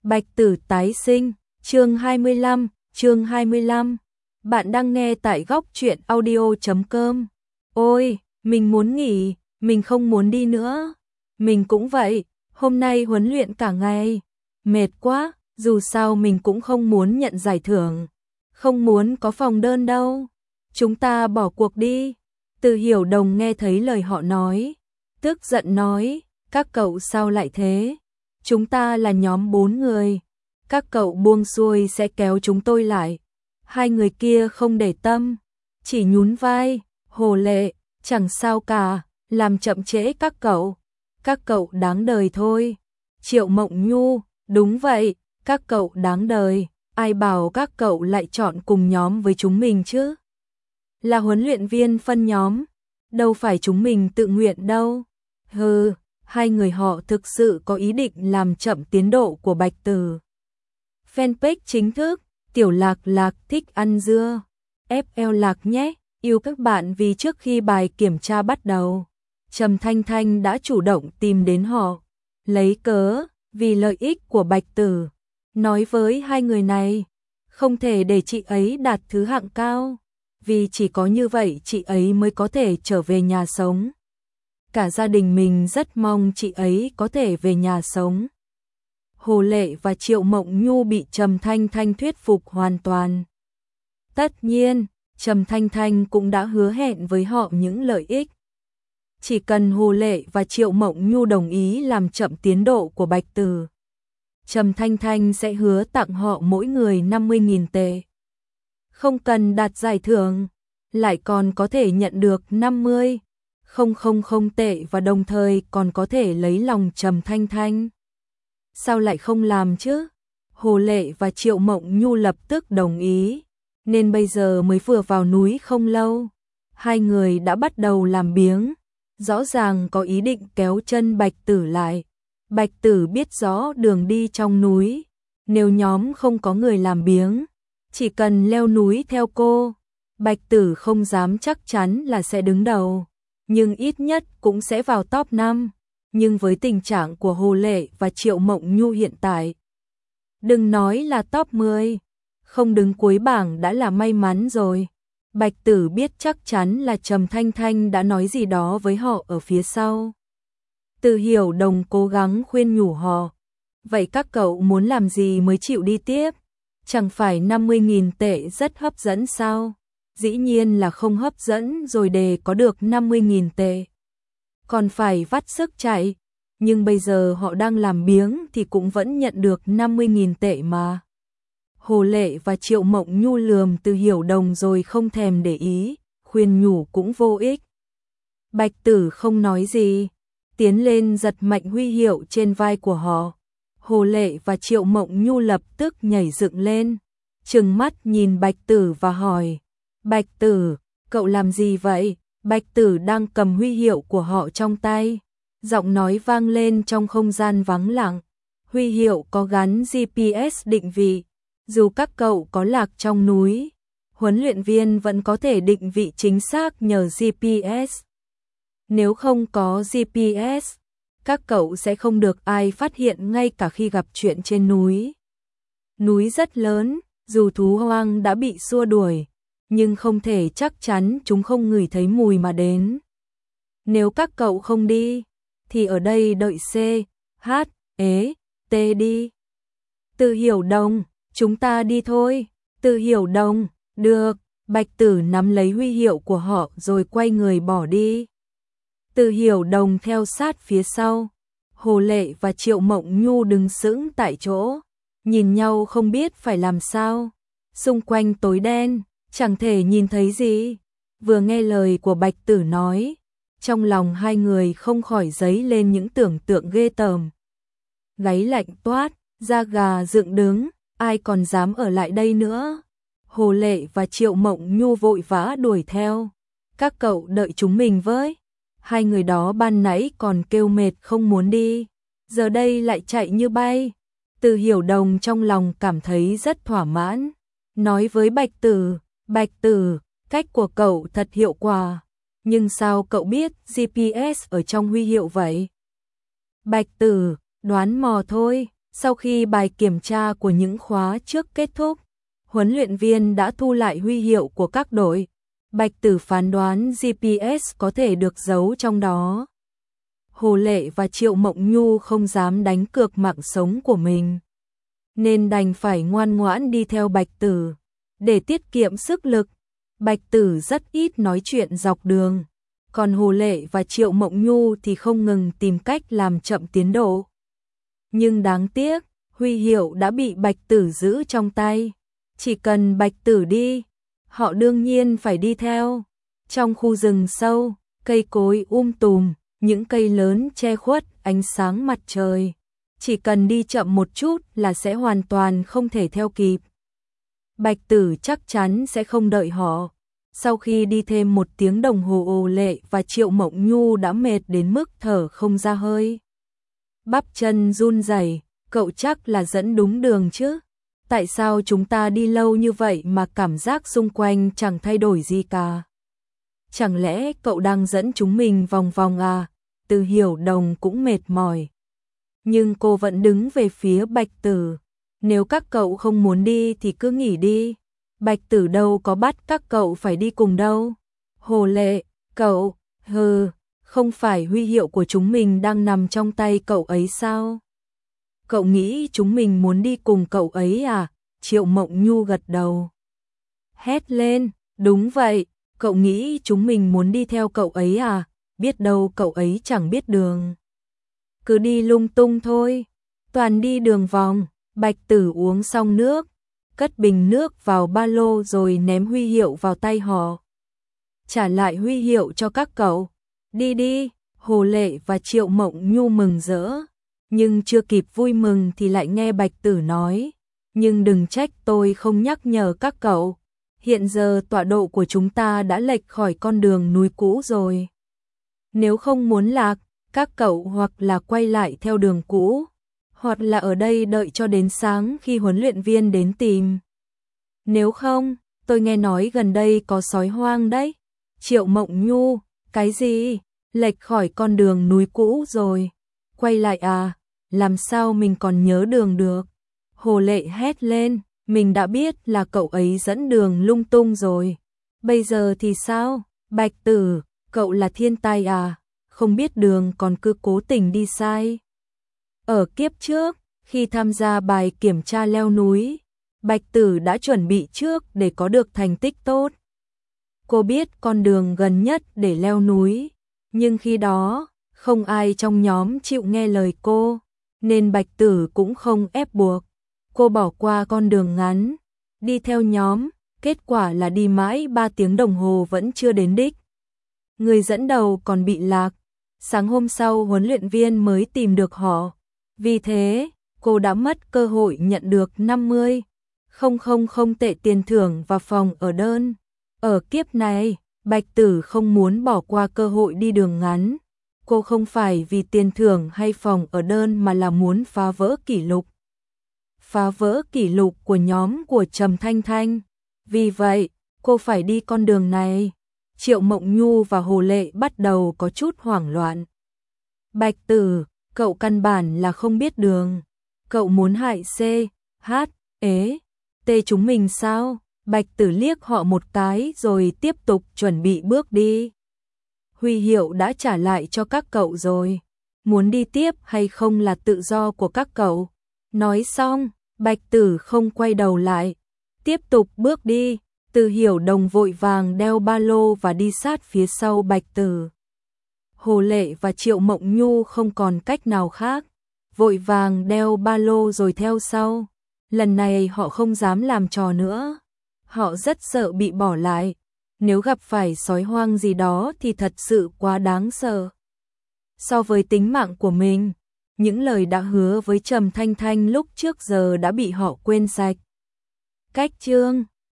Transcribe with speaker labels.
Speaker 1: Bạch Tử tái sinh, chương 25. Bạn đang nghe tại góc truyện audio.com. Ôi, mình muốn nghỉ, mình không muốn đi nữa. Mình cũng vậy, hôm nay huấn luyện cả ngày. Mệt quá, dù sao mình cũng không muốn nhận giải thưởng. Không muốn có phòng đơn đâu. Chúng ta bỏ cuộc đi. Từ Hiểu Đồng nghe thấy lời họ nói. Tức giận nói, các cậu sao lại thế? Chúng ta là nhóm 4 người. Các cậu buông xuôi sẽ kéo chúng tôi lại. Hai người kia không để tâm. Chỉ nhún vai, Hồ Lệ, chẳng sao cả, làm chậm trễ các cậu. Các cậu đáng đời thôi. Triệu Mộng Nhu, đúng vậy, các cậu đáng đời. Ai bảo các cậu lại chọn cùng nhóm với chúng mình chứ? Là huấn luyện viên phân nhóm, đâu phải chúng mình tự nguyện đâu. Hừ, hai người họ thực sự có ý định làm chậm tiến độ của Bạch Tử. Fanpage chính thức, Tiểu Lạc Lạc thích ăn dưa. FL Lạc nhé, yêu các bạn vì trước khi bài kiểm tra bắt đầu, Trầm Thanh Thanh đã chủ động tìm đến họ. Lấy cớ, vì lợi ích của Bạch Tử. Nói với hai người này, không thể để chị ấy đạt thứ hạng cao. Vì chỉ có như vậy chị ấy mới có thể trở về nhà sống. Cả gia đình mình rất mong chị ấy có thể về nhà sống. Hồ Lệ và Triệu Mộng Nhu bị Trầm Thanh Thanh thuyết phục hoàn toàn. Tất nhiên, Trầm Thanh Thanh cũng đã hứa hẹn với họ những lợi ích. Chỉ cần Hồ Lệ và Triệu Mộng Nhu đồng ý làm chậm tiến độ của Bạch Tử, Trầm Thanh Thanh sẽ hứa tặng họ mỗi người 50.000 tệ. Không cần đạt giải thưởng, lại còn có thể nhận được 50.000 tệ và đồng thời còn có thể lấy lòng Trầm Thanh Thanh. Sao lại không làm chứ? Hồ Lệ và Triệu Mộng Nhu lập tức đồng ý, nên bây giờ mới vừa vào núi không lâu, hai người đã bắt đầu làm biếng, rõ ràng có ý định kéo chân Bạch Tử lại. Bạch Tử biết rõ đường đi trong núi, nếu nhóm không có người làm biếng, chỉ cần leo núi theo cô, Bạch Tử không dám chắc chắn là sẽ đứng đầu, nhưng ít nhất cũng sẽ vào top 5. Nhưng với tình trạng của Hồ Lệ và Triệu Mộng Nhu hiện tại, đừng nói là top 10, không đứng cuối bảng đã là may mắn rồi. Bạch Tử biết chắc chắn là Trầm Thanh Thanh đã nói gì đó với họ ở phía sau. Từ Hiểu Đồng cố gắng khuyên nhủ họ. Vậy các cậu muốn làm gì mới chịu đi tiếp? Chẳng phải 50.000 tệ rất hấp dẫn sao? Dĩ nhiên là không hấp dẫn rồi, để có được 50.000 tệ còn phải vắt sức chạy. Nhưng bây giờ họ đang làm biếng thì cũng vẫn nhận được 50.000 tệ mà. Hồ Lệ và Triệu Mộng Nhu lườm Từ Hiểu Đồng rồi không thèm để ý, khuyên nhủ cũng vô ích. Bạch Tử không nói gì, tiến lên giật mạnh huy hiệu trên vai của họ. Hồ Lệ và Triệu Mộng Nhu lập tức nhảy dựng lên, trừng mắt nhìn Bạch Tử và hỏi: Bạch Tử, cậu làm gì vậy? Bạch Tử đang cầm huy hiệu của họ trong tay. Giọng nói vang lên trong không gian vắng lặng. Huy hiệu có gắn GPS định vị. Dù các cậu có lạc trong núi, huấn luyện viên vẫn có thể định vị chính xác nhờ GPS. Nếu không có GPS, các cậu sẽ không được ai phát hiện ngay cả khi gặp chuyện trên núi. Núi rất lớn, dù thú hoang đã bị xua đuổi, nhưng không thể chắc chắn chúng không ngửi thấy mùi mà đến. Nếu các cậu không đi, thì ở đây đợi C, H, E, T đi. Từ Hiểu Đồng, chúng ta đi thôi. Từ Hiểu Đồng, được. Bạch Tử nắm lấy huy hiệu của họ rồi quay người bỏ đi. Từ Hiểu Đồng theo sát phía sau. Hồ Lệ và Triệu Mộng Nhu đứng sững tại chỗ, nhìn nhau không biết phải làm sao. Xung quanh tối đen, chẳng thể nhìn thấy gì. Vừa nghe lời của Bạch Tử nói, trong lòng hai người không khỏi dấy lên những tưởng tượng ghê tởm. Gáy lạnh toát, da gà dựng đứng, ai còn dám ở lại đây nữa. Hồ Lệ và Triệu Mộng Nhu vội vã đuổi theo. Các cậu đợi chúng mình với. Hai người đó ban nãy còn kêu mệt không muốn đi, giờ đây lại chạy như bay. Từ Hiểu Đồng trong lòng cảm thấy rất thỏa mãn, nói với Bạch Tử: Bạch Tử, cách của cậu thật hiệu quả, nhưng sao cậu biết GPS ở trong huy hiệu vậy? Bạch Tử: đoán mò thôi, Sau khi bài kiểm tra của những khóa trước kết thúc, huấn luyện viên đã thu lại huy hiệu của các đội. Bạch Tử phán đoán GPS có thể được giấu trong đó. Hồ Lệ và Triệu Mộng Nhu không dám đánh cược mạng sống của mình, nên đành phải ngoan ngoãn đi theo Bạch Tử. Để tiết kiệm sức lực, Bạch Tử rất ít nói chuyện dọc đường, còn Hồ Lệ và Triệu Mộng Nhu thì không ngừng tìm cách làm chậm tiến độ. Nhưng đáng tiếc, huy hiệu đã bị Bạch Tử giữ trong tay. Chỉ cần Bạch Tử đi, họ đương nhiên phải đi theo. Trong khu rừng sâu, cây cối tùm, những cây lớn che khuất ánh sáng mặt trời. Chỉ cần đi chậm một chút là sẽ hoàn toàn không thể theo kịp. Bạch Tử chắc chắn sẽ không đợi họ. Sau khi đi thêm 1 tiếng đồng hồ, Hồ Lệ và Triệu Mộng Nhu đã mệt đến mức thở không ra hơi. Bắp chân run rẩy, cậu chắc là dẫn đúng đường chứ? Tại sao chúng ta đi lâu như vậy mà cảm giác xung quanh chẳng thay đổi gì cả? Chẳng lẽ cậu đang dẫn chúng mình vòng vòng à? Từ Hiểu Đồng cũng mệt mỏi. Nhưng cô vẫn đứng về phía Bạch Tử. Nếu các cậu không muốn đi thì cứ nghỉ đi. Bạch Tử đâu có bắt các cậu phải đi cùng đâu. Hồ Lệ, cậu, không phải huy hiệu của chúng mình đang nằm trong tay cậu ấy sao? Cậu nghĩ chúng mình muốn đi cùng cậu ấy à? Triệu Mộng Nhu gật đầu. Hét lên, đúng vậy, cậu nghĩ chúng mình muốn đi theo cậu ấy à? Biết đâu cậu ấy chẳng biết đường. Cứ đi lung tung thôi, toàn đi đường vòng. Bạch Tử uống xong nước, cất bình nước vào ba lô rồi ném huy hiệu vào tay họ. Trả lại huy hiệu cho các cậu. Đi đi, Hồ Lệ và Triệu Mộng Nhu mừng rỡ. Nhưng chưa kịp vui mừng thì lại nghe Bạch Tử nói. Nhưng đừng trách tôi không nhắc nhở các cậu. Hiện giờ tọa độ của chúng ta đã lệch khỏi con đường núi cũ rồi. Nếu không muốn lạc, các cậu hoặc là quay lại theo đường cũ, hoặc là ở đây đợi cho đến sáng khi huấn luyện viên đến tìm. Nếu không, tôi nghe nói gần đây có sói hoang đấy. Triệu Mộng Nhu, cái gì? Lệch khỏi con đường núi cũ rồi. Quay lại à? Làm sao mình còn nhớ đường được? Hồ Lệ hét lên, mình đã biết là cậu ấy dẫn đường lung tung rồi. Bây giờ thì sao? Bạch Tử, cậu là thiên tài à? Không biết đường còn cứ cố tình đi sai. Ở kiếp trước, khi tham gia bài kiểm tra leo núi, Bạch Tử đã chuẩn bị trước để có được thành tích tốt. Cô biết con đường gần nhất để leo núi, nhưng khi đó, không ai trong nhóm chịu nghe lời cô, nên Bạch Tử cũng không ép buộc. Cô bỏ qua con đường ngắn, đi theo nhóm, kết quả là đi mãi 3 tiếng đồng hồ vẫn chưa đến đích. Người dẫn đầu còn bị lạc, sáng hôm sau huấn luyện viên mới tìm được họ. Vì thế, cô đã mất cơ hội nhận được 50.000 tệ tiền thưởng và phòng ở đơn. Ở kiếp này, Bạch Tử không muốn bỏ qua cơ hội đi đường ngắn. Cô không phải vì tiền thưởng hay phòng ở đơn mà là muốn phá vỡ kỷ lục. Phá vỡ kỷ lục của nhóm của Trầm Thanh Thanh. Vì vậy, cô phải đi con đường này. Triệu Mộng Nhu và Hồ Lệ bắt đầu có chút hoảng loạn. Bạch Tử, cậu căn bản là không biết đường. Cậu muốn hại T chúng mình sao? Bạch Tử liếc họ một cái rồi tiếp tục chuẩn bị bước đi. Huy hiệu đã trả lại cho các cậu rồi. Muốn đi tiếp hay không là tự do của các cậu. Nói xong, Bạch Tử không quay đầu lại. Tiếp tục bước đi. Từ Hiểu Đồng vội vàng đeo ba lô và đi sát phía sau Bạch Tử. Hồ Lệ và Triệu Mộng Nhu không còn cách nào khác, vội vàng đeo ba lô rồi theo sau. Lần này họ không dám làm trò nữa. Họ rất sợ bị bỏ lại. Nếu gặp phải sói hoang gì đó thì thật sự quá đáng sợ. So với tính mạng của mình, những lời đã hứa với Trầm Thanh Thanh lúc trước giờ đã bị họ quên sạch. Cách chương